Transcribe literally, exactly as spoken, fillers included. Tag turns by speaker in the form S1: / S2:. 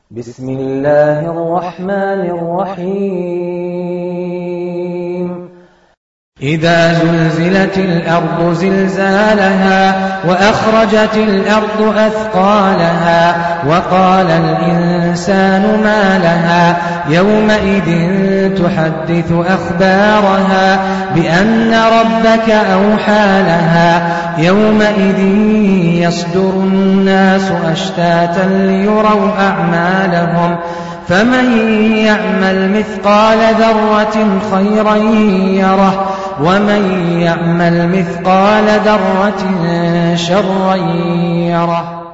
S1: بسم الله الرحمن الرحيم إذا زلزلت الأرض زلزالها وأخرجت الأرض أثقالها وقال الإنسان ما لها يومئذ تحدث أخبارها بأن ربك أوحى لها يومئذ يصدر الناس أشتاتا ليروا أعمالهم فمن يعمل مثقال ذرة خيرا يره ومن يعمل مثقال ذرة شرا يره.